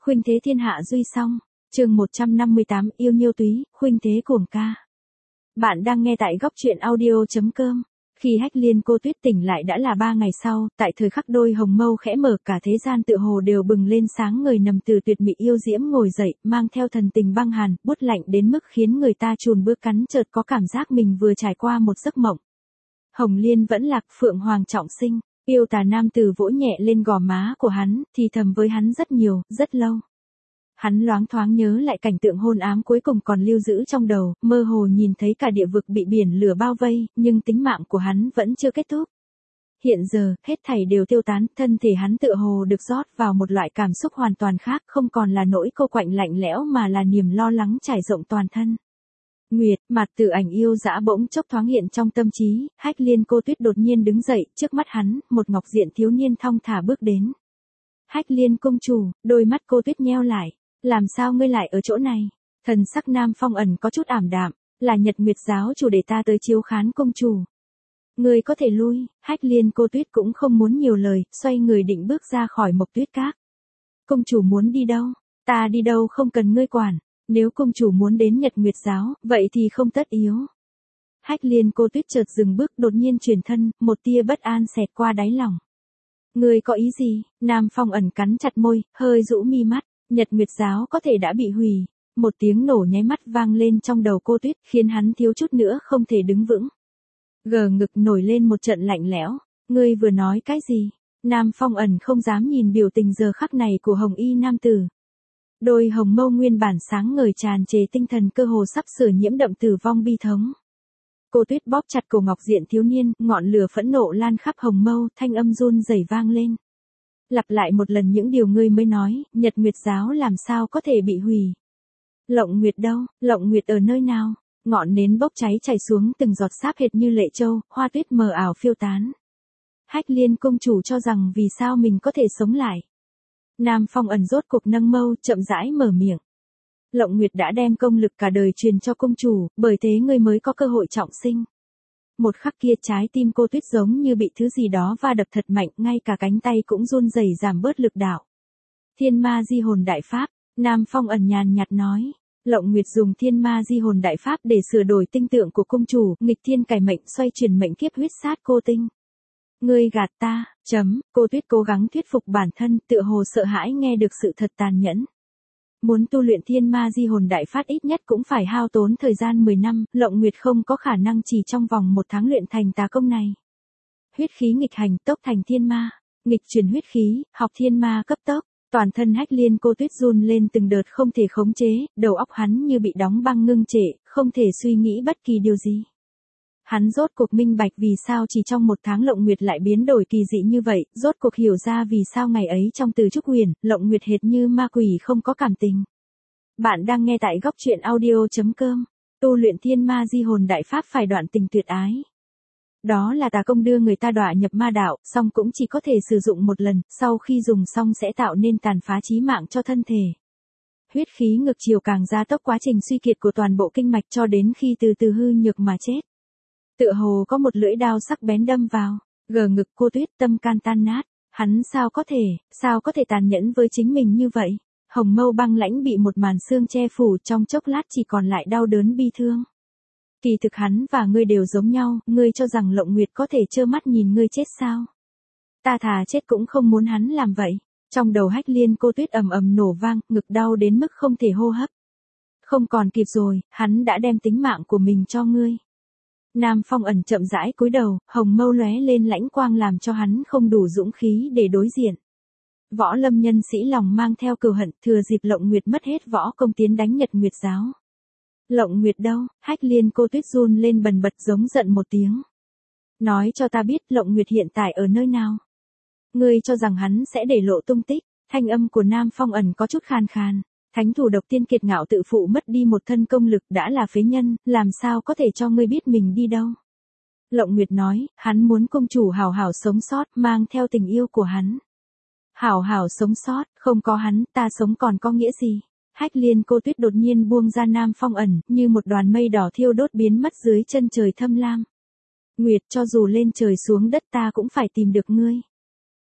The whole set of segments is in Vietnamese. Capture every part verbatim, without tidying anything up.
Khuynh thế thiên hạ duy song, chương một trăm năm mươi tám yêu nhiêu túy, khuynh thế cuồng ca. Bạn đang nghe tại góc truyện audio.com. Khi Hách Liên cô Tuyết tỉnh lại đã là ba ngày sau, tại thời khắc đôi hồng mâu khẽ mở cả thế gian tựa hồ đều bừng lên sáng người nằm từ tuyệt mỹ yêu diễm ngồi dậy, mang theo thần tình băng hàn, buốt lạnh đến mức khiến người ta chùn bước cắn chợt có cảm giác mình vừa trải qua một giấc mộng. Hồng Liên vẫn lạc, phượng hoàng trọng sinh, yêu tà nam tử vỗ nhẹ lên gò má của hắn, thì thầm với hắn rất nhiều, rất lâu. Hắn loáng thoáng nhớ lại cảnh tượng hôn ám cuối cùng còn lưu giữ trong đầu, mơ hồ nhìn thấy cả địa vực bị biển lửa bao vây, nhưng tính mạng của hắn vẫn chưa kết thúc. Hiện giờ, hết thảy đều tiêu tán, thân thể hắn tựa hồ được rót vào một loại cảm xúc hoàn toàn khác, không còn là nỗi cô quạnh lạnh lẽo mà là niềm lo lắng trải rộng toàn thân. Nguyệt, mặt tử ảnh yêu dã bỗng chốc thoáng hiện trong tâm trí, Hách Liên cô Tuyết đột nhiên đứng dậy, trước mắt hắn, một ngọc diện thiếu niên thong thả bước đến. Hách Liên công chủ, đôi mắt cô Tuyết nheo lại. Làm sao ngươi lại ở chỗ này? Thần sắc Nam Phong ẩn có chút ảm đạm, là Nhật Nguyệt giáo chủ để ta tới chiếu khán công chủ. Ngươi có thể lui, Hách Liên cô Tuyết cũng không muốn nhiều lời, xoay người định bước ra khỏi Mộc Tuyết Các. Công chủ muốn đi đâu? Ta đi đâu không cần ngươi quản, nếu công chủ muốn đến Nhật Nguyệt giáo, vậy thì không tất yếu. Hách Liên cô Tuyết chợt dừng bước, đột nhiên chuyển thân, một tia bất an xẹt qua đáy lòng. Ngươi có ý gì? Nam Phong ẩn cắn chặt môi, hơi rũ mi mắt. Nhật Nguyệt giáo có thể đã bị hủy. Một tiếng nổ nháy mắt vang lên trong đầu cô Tuyết, khiến hắn thiếu chút nữa không thể đứng vững. Gờ ngực nổi lên một trận lạnh lẽo. Ngươi vừa nói cái gì? Nam Phong ẩn không dám nhìn biểu tình giờ khắc này của hồng y nam tử. Đôi hồng mâu nguyên bản sáng ngời tràn trề tinh thần cơ hồ sắp sửa nhiễm đậm tử vong bi thống. Cô Tuyết bóp chặt cổ ngọc diện thiếu niên, ngọn lửa phẫn nộ lan khắp hồng mâu, thanh âm run rẩy vang lên. Lặp lại một lần những điều ngươi mới nói, Nhật Nguyệt giáo làm sao có thể bị hủy? Lộng Nguyệt đâu? Lộng Nguyệt ở nơi nào? Ngọn nến bốc cháy chảy xuống từng giọt sáp hệt như lệ châu, hoa tuyết mờ ảo phiêu tán. Hách Liên công chủ cho rằng vì sao mình có thể sống lại? Nam Phong ẩn rốt cuộc nâng mâu, chậm rãi mở miệng. Lộng Nguyệt đã đem công lực cả đời truyền cho công chủ, bởi thế ngươi mới có cơ hội trọng sinh. Một khắc kia trái tim cô Tuyết giống như bị thứ gì đó va đập thật mạnh, ngay cả cánh tay cũng run rẩy giảm bớt lực đạo. Thiên ma di hồn đại pháp, Nam Phong ẩn nhàn nhạt nói. Lộng Nguyệt dùng thiên ma di hồn đại pháp để sửa đổi tinh tượng của công chủ, nghịch thiên cải mệnh, xoay chuyển mệnh kiếp huyết sát cô tinh. Ngươi gạt ta, chấm, cô Tuyết cố gắng thuyết phục bản thân, tựa hồ sợ hãi nghe được sự thật tàn nhẫn. Muốn tu luyện thiên ma di hồn đại pháp ít nhất cũng phải hao tốn thời gian mười năm, Lộng Nguyệt không có khả năng chỉ trong vòng một tháng luyện thành tà công này. Huyết khí nghịch hành, tốc thành thiên ma, nghịch chuyển huyết khí, học thiên ma cấp tốc, toàn thân Hách Liên cô Tuyết run lên từng đợt không thể khống chế, đầu óc hắn như bị đóng băng ngưng trệ, không thể suy nghĩ bất kỳ điều gì. Hắn rốt cuộc minh bạch vì sao chỉ trong một tháng Lộng Nguyệt lại biến đổi kỳ dị như vậy, rốt cuộc hiểu ra vì sao ngày ấy trong Từ Trúc Huyền, Lộng Nguyệt hệt như ma quỷ không có cảm tình. Bạn đang nghe tại góc truyện audio.com, tu luyện thiên ma di hồn đại pháp phải đoạn tình tuyệt ái. Đó là tà công đưa người ta đọa nhập ma đạo, song cũng chỉ có thể sử dụng một lần, sau khi dùng xong sẽ tạo nên tàn phá chí mạng cho thân thể. Huyết khí ngược chiều càng gia tốc quá trình suy kiệt của toàn bộ kinh mạch cho đến khi từ từ hư nhược mà chết. Tựa hồ có một lưỡi đao sắc bén đâm vào, gờ ngực cô Tuyết, tâm can tan nát, hắn sao có thể, sao có thể tàn nhẫn với chính mình như vậy? Hồng mâu băng lãnh bị một màn sương che phủ, trong chốc lát chỉ còn lại đau đớn bi thương. Kỳ thực hắn và ngươi đều giống nhau, ngươi cho rằng Lộng Nguyệt có thể trơ mắt nhìn ngươi chết sao? Ta thà chết cũng không muốn hắn làm vậy. Trong đầu Hách Liên cô Tuyết ầm ầm nổ vang, ngực đau đến mức không thể hô hấp. Không còn kịp rồi, hắn đã đem tính mạng của mình cho ngươi. Nam Phong ẩn chậm rãi cúi đầu, hồng mâu lóe lên lãnh quang làm cho hắn không đủ dũng khí để đối diện. Võ lâm nhân sĩ lòng mang theo cừu hận, thừa dịp Lộng Nguyệt mất hết võ công tiến đánh Nhật Nguyệt giáo. Lộng Nguyệt đâu? Hách Liên cô Tuyết run lên bần bật giống giận một tiếng. Nói cho ta biết Lộng Nguyệt hiện tại ở nơi nào? Ngươi cho rằng hắn sẽ để lộ tung tích? Thanh âm của Nam Phong ẩn có chút khàn khàn. Thánh thủ độc tiên kiệt ngạo tự phụ mất đi một thân công lực đã là phế nhân, làm sao có thể cho ngươi biết mình đi đâu? Lộng Nguyệt nói, hắn muốn công chủ hảo hảo sống sót, mang theo tình yêu của hắn. Hảo hảo sống sót, không có hắn, ta sống còn có nghĩa gì? Hách Liên cô Tuyết đột nhiên buông ra Nam Phong ẩn, như một đoàn mây đỏ thiêu đốt biến mất dưới chân trời thâm lam. Nguyệt, cho dù lên trời xuống đất ta cũng phải tìm được ngươi.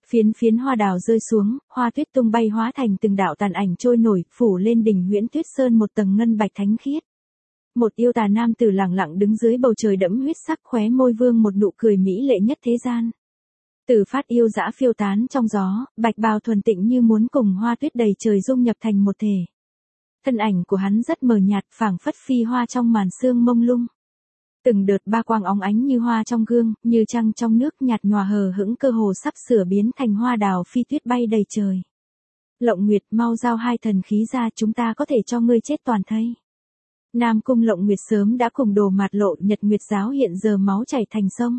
Phiến phiến hoa đào rơi xuống, hoa tuyết tung bay hóa thành từng đạo tàn ảnh trôi nổi, phủ lên đỉnh Huyễn Tuyết Sơn một tầng ngân bạch thánh khiết. Một yêu tà nam tử lẳng lặng đứng dưới bầu trời đẫm huyết sắc, khóe môi vương một nụ cười mỹ lệ nhất thế gian. Tử phát yêu dã phiêu tán trong gió, bạch bào thuần tịnh như muốn cùng hoa tuyết đầy trời dung nhập thành một thể. Thân ảnh của hắn rất mờ nhạt, phảng phất phi hoa trong màn sương mông lung. Từng đợt ba quang óng ánh như hoa trong gương, như trăng trong nước, nhạt nhòa hờ hững, cơ hồ sắp sửa biến thành hoa đào phi tuyết bay đầy trời. Lộng Nguyệt, mau giao hai thần khí ra, chúng ta có thể cho ngươi chết toàn thây. Nam Cung Lộng Nguyệt sớm đã cùng Đồ Mạt Lộ, Nhật Nguyệt giáo hiện giờ máu chảy thành sông.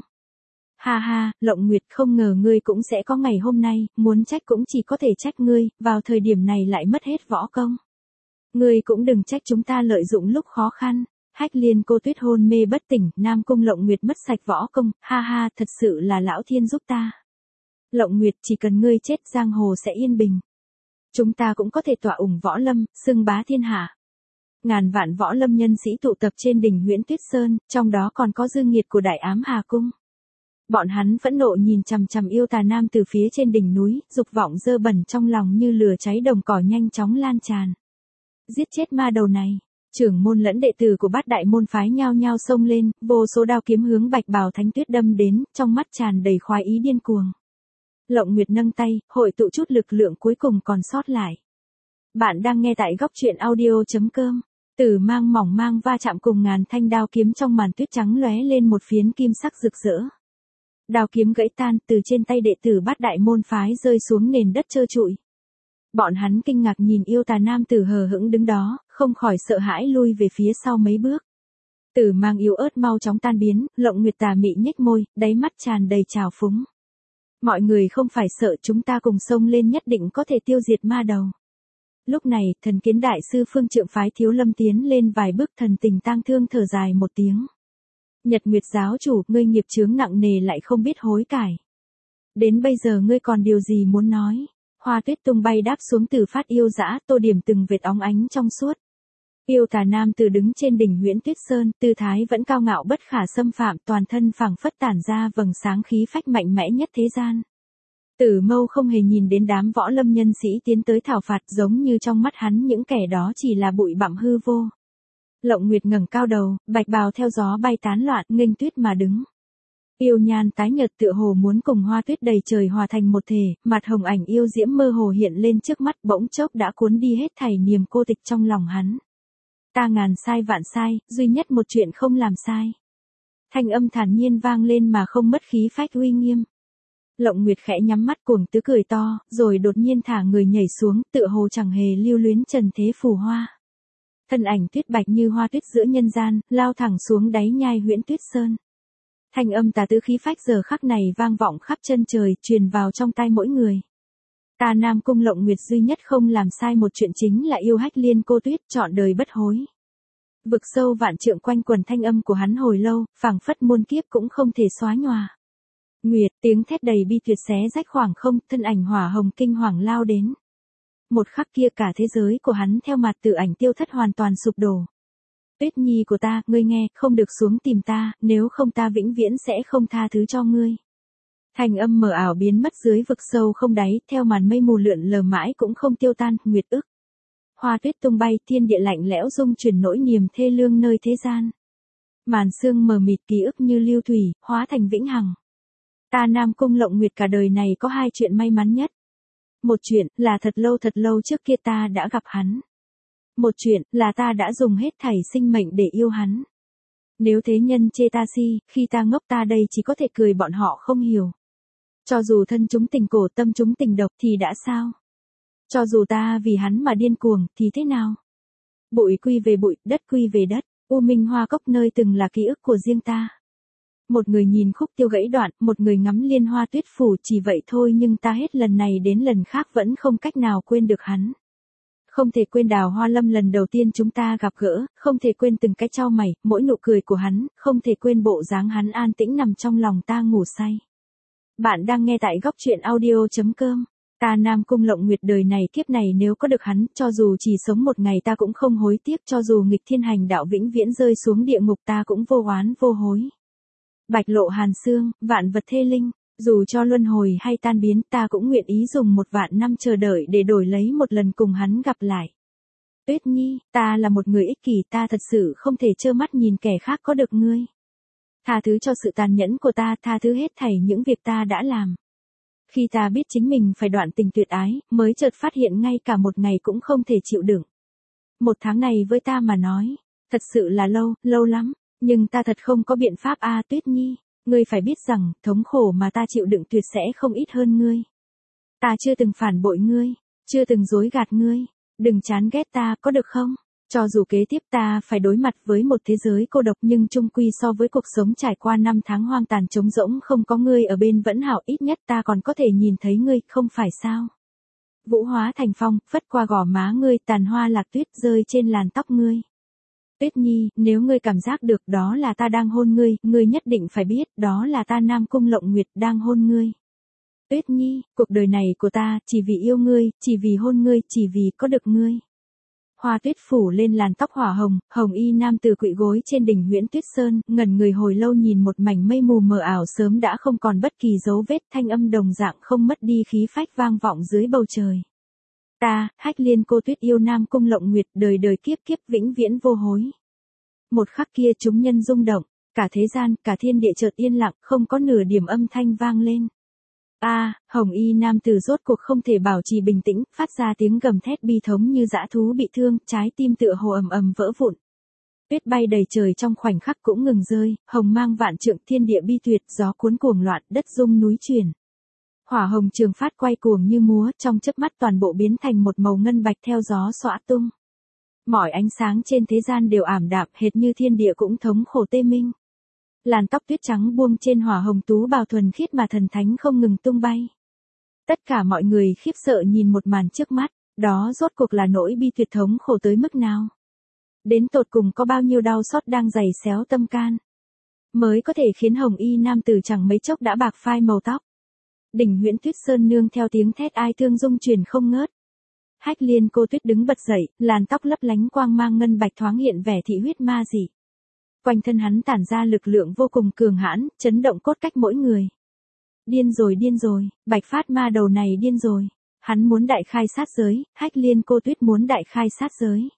Ha ha, Lộng Nguyệt, không ngờ ngươi cũng sẽ có ngày hôm nay, muốn trách cũng chỉ có thể trách ngươi, vào thời điểm này lại mất hết võ công. Ngươi cũng đừng trách chúng ta lợi dụng lúc khó khăn. Hách Liên Cô Tuyết hôn mê bất tỉnh, Nam Cung Lộng Nguyệt mất sạch võ công, ha ha, thật sự là lão thiên giúp ta. Lộng Nguyệt, chỉ cần ngươi chết, giang hồ sẽ yên bình. Chúng ta cũng có thể tọa ủng võ lâm, xưng bá thiên hạ. Ngàn vạn võ lâm nhân sĩ tụ tập trên đỉnh Huyễn Tuyết Sơn, trong đó còn có Dương Nghiệt của Đại Ám Hà Cung. Bọn hắn phẫn nộ nhìn chằm chằm yêu tà nam từ phía trên đỉnh núi, dục vọng dơ bẩn trong lòng như lửa cháy đồng cỏ nhanh chóng lan tràn. Giết chết ma đầu này. Trưởng môn lẫn đệ tử của Bát Đại môn phái nhao nhao xông lên, vô số đao kiếm hướng Bạch Bào Thánh Tuyết đâm đến, trong mắt tràn đầy khoái ý điên cuồng. Lộng Nguyệt nâng tay, hội tụ chút lực lượng cuối cùng còn sót lại. Bạn đang nghe tại góc truyện audio chấm com. Tử mang mỏng mang va chạm cùng ngàn thanh đao kiếm trong màn tuyết trắng lóe lên một phiến kim sắc rực rỡ. Đao kiếm gãy tan, từ trên tay đệ tử Bát Đại môn phái rơi xuống nền đất trơ trụi. Bọn hắn kinh ngạc nhìn yêu tà nam tử hờ hững đứng đó, không khỏi sợ hãi lui về phía sau mấy bước. Tử mang yếu ớt mau chóng tan biến, Lộng Nguyệt tà mị nhếch môi, đáy mắt tràn đầy trào phúng. Mọi người không phải sợ, chúng ta cùng xông lên nhất định có thể tiêu diệt ma đầu. Lúc này, Thần Kiến đại sư Phương Trượng phái Thiếu Lâm tiến lên vài bước, thần tình tang thương thở dài một tiếng. Nhật Nguyệt giáo chủ, ngươi nghiệp chướng nặng nề lại không biết hối cải. Đến bây giờ ngươi còn điều gì muốn nói? Hoa tuyết tung bay đáp xuống Tử phát yêu dã, tô điểm từng vệt óng ánh trong suốt. Yêu tà nam tử đứng trên đỉnh Huyễn Tuyết Sơn, tư thái vẫn cao ngạo bất khả xâm phạm, toàn thân phảng phất tản ra vầng sáng khí phách mạnh mẽ nhất thế gian. Tử Mâu không hề nhìn đến đám võ lâm nhân sĩ tiến tới thảo phạt, giống như trong mắt hắn những kẻ đó chỉ là bụi bặm hư vô. Lộng Nguyệt ngẩng cao đầu, bạch bào theo gió bay tán loạn, nghênh tuyết mà đứng. Yêu nhan tái nhợt tựa hồ muốn cùng hoa tuyết đầy trời hòa thành một thể, mặt hồng ảnh yêu diễm mơ hồ hiện lên trước mắt, bỗng chốc đã cuốn đi hết thảy niềm cô tịch trong lòng hắn. Ta ngàn sai vạn sai, duy nhất một chuyện không làm sai. Thanh âm thản nhiên vang lên mà không mất khí phách uy nghiêm. Lộng Nguyệt khẽ nhắm mắt cuồng tứ cười to, rồi đột nhiên thả người nhảy xuống, tựa hồ chẳng hề lưu luyến trần thế phù hoa. Thân ảnh tuyết bạch như hoa tuyết giữa nhân gian, lao thẳng xuống đáy nhai Huyễn Tuyết Sơn. Thanh âm tà tứ khí phách giờ khắc này vang vọng khắp chân trời, truyền vào trong tai mỗi người. Ta Nam Cung Lộng Nguyệt duy nhất không làm sai một chuyện chính là yêu Hách Liên Cô Tuyết, trọn đời bất hối. Vực sâu vạn trượng quanh quần thanh âm của hắn hồi lâu, phảng phất muôn kiếp cũng không thể xóa nhòa. Nguyệt, tiếng thét đầy bi tuyệt xé rách khoảng không, thân ảnh hỏa hồng kinh hoàng lao đến. Một khắc kia cả thế giới của hắn theo mặt tự ảnh tiêu thất hoàn toàn sụp đổ. Tuyết nhi của ta, ngươi nghe, không được xuống tìm ta, nếu không ta vĩnh viễn sẽ không tha thứ cho ngươi. Thành âm mờ ảo biến mất dưới vực sâu không đáy, theo màn mây mù lượn lờ mãi cũng không tiêu tan, Nguyệt ức. Hoa tuyết tung bay, thiên địa lạnh lẽo rung chuyển nỗi niềm thê lương nơi thế gian. Màn sương mờ mịt ký ức như lưu thủy, hóa thành vĩnh hằng. Ta Nam Cung Lộng Nguyệt cả đời này có hai chuyện may mắn nhất. Một chuyện là thật lâu thật lâu trước kia ta đã gặp hắn. Một chuyện là ta đã dùng hết thảy sinh mệnh để yêu hắn. Nếu thế nhân chê ta si, khi ta ngốc ta đây chỉ có thể cười bọn họ không hiểu. Cho dù thân chúng tình cổ tâm chúng tình độc thì đã sao? Cho dù ta vì hắn mà điên cuồng thì thế nào? Bụi quy về bụi, đất quy về đất, U Minh Hoa Cốc nơi từng là ký ức của riêng ta. Một người nhìn khúc tiêu gãy đoạn, một người ngắm liên hoa tuyết phủ, chỉ vậy thôi, nhưng ta hết lần này đến lần khác vẫn không cách nào quên được hắn. Không thể quên Đào Hoa Lâm lần đầu tiên chúng ta gặp gỡ, không thể quên từng cái chau mày, mỗi nụ cười của hắn, không thể quên bộ dáng hắn an tĩnh nằm trong lòng ta ngủ say. Bạn đang nghe tại góc truyện audio chấm com. Ta Nam Cung Lộng Nguyệt đời này kiếp này nếu có được hắn, cho dù chỉ sống một ngày ta cũng không hối tiếc, cho dù nghịch thiên hành đạo vĩnh viễn rơi xuống địa ngục ta cũng vô oán vô hối. Bạch lộ hàn xương, vạn vật thê linh, Dù cho luân hồi hay tan biến, ta cũng nguyện ý dùng một vạn năm chờ đợi để đổi lấy một lần cùng hắn gặp lại. Tuyết Nhi, ta là một người ích kỷ, ta thật sự không thể trơ mắt nhìn kẻ khác có được ngươi. Tha thứ cho sự tàn nhẫn của ta, tha thứ hết thảy những việc ta đã làm. Khi ta biết chính mình phải đoạn tình tuyệt ái, mới chợt phát hiện ngay cả một ngày cũng không thể chịu đựng. Một tháng này với ta mà nói, thật sự là lâu, lâu lắm, nhưng ta thật không có biện pháp a Tuyết Nhi, ngươi phải biết rằng, thống khổ mà ta chịu đựng tuyệt sẽ không ít hơn ngươi. Ta chưa từng phản bội ngươi, chưa từng dối gạt ngươi, đừng chán ghét ta có được không? Cho dù kế tiếp ta phải đối mặt với một thế giới cô độc nhưng chung quy so với cuộc sống trải qua năm tháng hoang tàn trống rỗng không có ngươi ở bên vẫn hảo, ít nhất ta còn có thể nhìn thấy ngươi, không phải sao? Vũ hóa thành phong, phất qua gò má ngươi, tàn hoa lạc tuyết rơi trên làn tóc ngươi. Tuyết Nhi, nếu ngươi cảm giác được đó là ta đang hôn ngươi, ngươi nhất định phải biết đó là ta Nam Cung Lộng Nguyệt đang hôn ngươi. Tuyết Nhi, cuộc đời này của ta, chỉ vì yêu ngươi, chỉ vì hôn ngươi, chỉ vì có được ngươi. Hoa tuyết phủ lên làn tóc hỏa hồng, hồng y nam tử quỵ gối trên đỉnh Huyễn Tuyết Sơn, ngẩn người hồi lâu nhìn một mảnh mây mù mờ ảo sớm đã không còn bất kỳ dấu vết, thanh âm đồng dạng không mất đi khí phách vang vọng dưới bầu trời. Ta, Hách Liên Cô Tuyết yêu Nam Cung Lộng Nguyệt, đời đời kiếp kiếp vĩnh viễn vô hối. Một khắc kia chúng nhân rung động, cả thế gian, cả thiên địa chợt yên lặng, không có nửa điểm âm thanh vang lên. A, à, hồng y nam tử rốt cuộc không thể bảo trì bình tĩnh, phát ra tiếng gầm thét bi thống như dã thú bị thương, trái tim tựa hồ ầm ầm vỡ vụn. Tuyết bay đầy trời trong khoảnh khắc cũng ngừng rơi, hồng mang vạn trượng, thiên địa bi tuyệt, gió cuốn cuồng loạn, đất rung núi chuyển. Hỏa hồng trường phát quay cuồng như múa, trong chớp mắt toàn bộ biến thành một màu ngân bạch theo gió xõa tung. Mọi ánh sáng trên thế gian đều ảm đạm, hệt như thiên địa cũng thống khổ tê minh. Làn tóc tuyết trắng buông trên hỏa hồng tú bào thuần khiết mà thần thánh không ngừng tung bay. Tất cả mọi người khiếp sợ nhìn một màn trước mắt, đó rốt cuộc là nỗi bi tuyệt thống khổ tới mức nào. Đến tột cùng có bao nhiêu đau xót đang giày xéo tâm can. Mới có thể khiến hồng y nam tử chẳng mấy chốc đã bạc phai màu tóc. Đỉnh Huyễn Tuyết Sơn nương theo tiếng thét ai thương rung truyền không ngớt. Hách Liên Cô Tuyết đứng bật dậy, làn tóc lấp lánh quang mang ngân bạch thoáng hiện vẻ thị huyết ma dị. Quanh thân hắn tản ra lực lượng vô cùng cường hãn, chấn động cốt cách mỗi người. Điên rồi điên rồi, Bạch Phát ma đầu này điên rồi. Hắn muốn đại khai sát giới, Hách Liên Cô Tuyết muốn đại khai sát giới.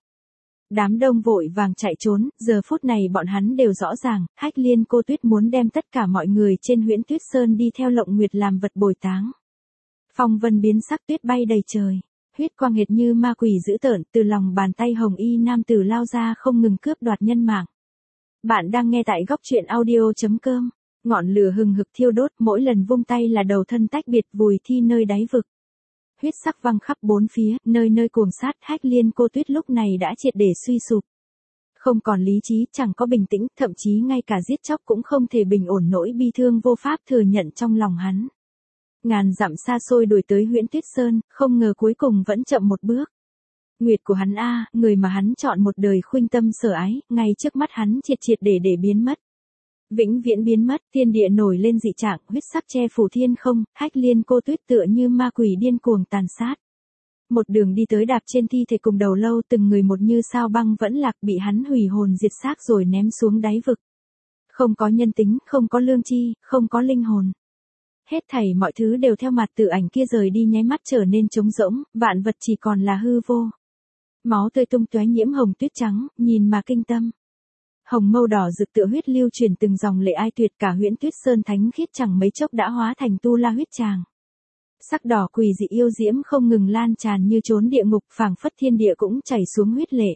Đám đông vội vàng chạy trốn, giờ phút này bọn hắn đều rõ ràng, Hách Liên Cô Tuyết muốn đem tất cả mọi người trên Huyễn Tuyết Sơn đi theo Lộng Nguyệt làm vật bồi táng. Phong vân biến sắc, tuyết bay đầy trời. Huyết quang hệt như ma quỷ dữ tợn, từ lòng bàn tay hồng y nam tử lao ra không ngừng cướp đoạt nhân mạng. Bạn đang nghe tại góc truyện audio chấm com. Ngọn lửa hừng hực thiêu đốt, mỗi lần vung tay là đầu thân tách biệt vùi thi nơi đáy vực. Huyết sắc văng khắp bốn phía, nơi nơi cuồng sát, Hách Liên Cô Tuyết lúc này đã triệt để suy sụp. Không còn lý trí, chẳng có bình tĩnh, thậm chí ngay cả giết chóc cũng không thể bình ổn nỗi bi thương vô pháp thừa nhận trong lòng hắn. Ngàn dặm xa xôi đuổi tới Huyễn Tuyết Sơn, không ngờ cuối cùng vẫn chậm một bước. Nguyệt của hắn a, người mà hắn chọn một đời khuynh tâm sở ái, ngay trước mắt hắn triệt triệt để để biến mất. Vĩnh viễn biến mất, thiên địa nổi lên dị trạng, huyết sắc che phủ thiên không, Hách Liên Cô Tuyết tựa như ma quỷ điên cuồng tàn sát. Một đường đi tới đạp trên thi thể cùng đầu lâu, từng người một như sao băng vẫn lạc, bị hắn hủy hồn diệt xác rồi ném xuống đáy vực. Không có nhân tính, không có lương tri, không có linh hồn. Hết thảy mọi thứ đều theo mặt tự ảnh kia rời đi nháy mắt trở nên trống rỗng, vạn vật chỉ còn là hư vô. Máu tươi tung tóe nhiễm hồng tuyết trắng, nhìn mà kinh tâm. Hồng mâu đỏ rực tựa huyết lưu truyền từng dòng lệ ai tuyệt, cả Huyễn Tuyết Sơn thánh khiết chẳng mấy chốc đã hóa thành tu la huyết tràng. Sắc đỏ quỷ dị yêu diễm không ngừng lan tràn như trốn địa ngục, phảng phất thiên địa cũng chảy xuống huyết lệ.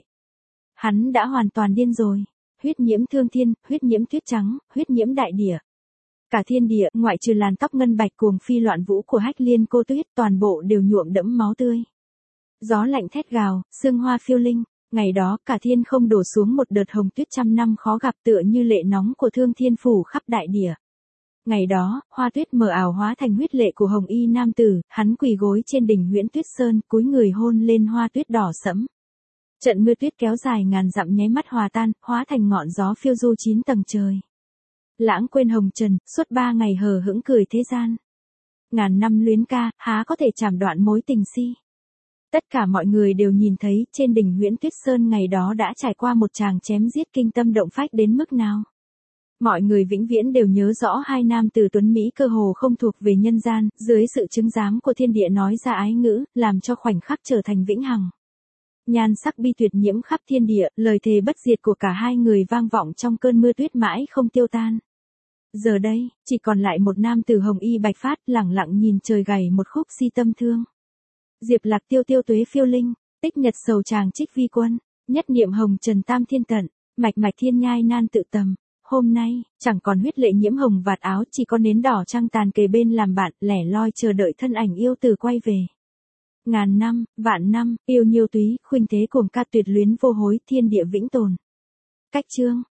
Hắn đã hoàn toàn điên rồi. Huyết nhiễm thương thiên, huyết nhiễm tuyết trắng, huyết nhiễm đại địa. Cả thiên địa, ngoại trừ làn tóc ngân bạch cuồng phi loạn vũ của Hách Liên Cô Tuyết, toàn bộ đều nhuộm đẫm máu tươi. Gió lạnh thét gào, sương hoa phiêu linh. Ngày đó, cả thiên không đổ xuống một đợt hồng tuyết trăm năm khó gặp, tựa như lệ nóng của thương thiên phủ khắp đại địa. Ngày đó, hoa tuyết mờ ảo hóa thành huyết lệ của hồng y nam tử, hắn quỳ gối trên đỉnh Huyễn Tuyết Sơn, cúi người hôn lên hoa tuyết đỏ sẫm. Trận mưa tuyết kéo dài ngàn dặm nháy mắt hòa tan, hóa thành ngọn gió phiêu du chín tầng trời. Lãng quên hồng trần, suốt ba ngày hờ hững cười thế gian. Ngàn năm luyến ca, há có thể chảm đoạn mối tình si. Tất cả mọi người đều nhìn thấy, trên đỉnh Huyễn Tuyết Sơn ngày đó đã trải qua một tràng chém giết kinh tâm động phách đến mức nào. Mọi người vĩnh viễn đều nhớ rõ hai nam tử tuấn Mỹ cơ hồ không thuộc về nhân gian, dưới sự chứng giám của thiên địa nói ra ái ngữ, làm cho khoảnh khắc trở thành vĩnh hằng. Nhan sắc bi tuyệt nhiễm khắp thiên địa, lời thề bất diệt của cả hai người vang vọng trong cơn mưa tuyết mãi không tiêu tan. Giờ đây, chỉ còn lại một nam tử hồng y bạch phát lẳng lặng nhìn trời gầy một khúc si tâm thương. Diệp Lạc tiêu tiêu tuế phiêu linh, tích nhật sầu tràng trích vi quân, nhất niệm hồng trần tam thiên tận, mạch mạch thiên nhai nan tự tầm. Hôm nay, chẳng còn huyết lệ nhiễm hồng vạt áo, chỉ có nến đỏ trăng tàn kề bên làm bạn, lẻ loi chờ đợi thân ảnh yêu từ quay về. Ngàn năm, vạn năm, yêu nhiêu túy, khuynh thế cuồng ca tuyệt luyến vô hối, thiên địa vĩnh tồn. Cách chương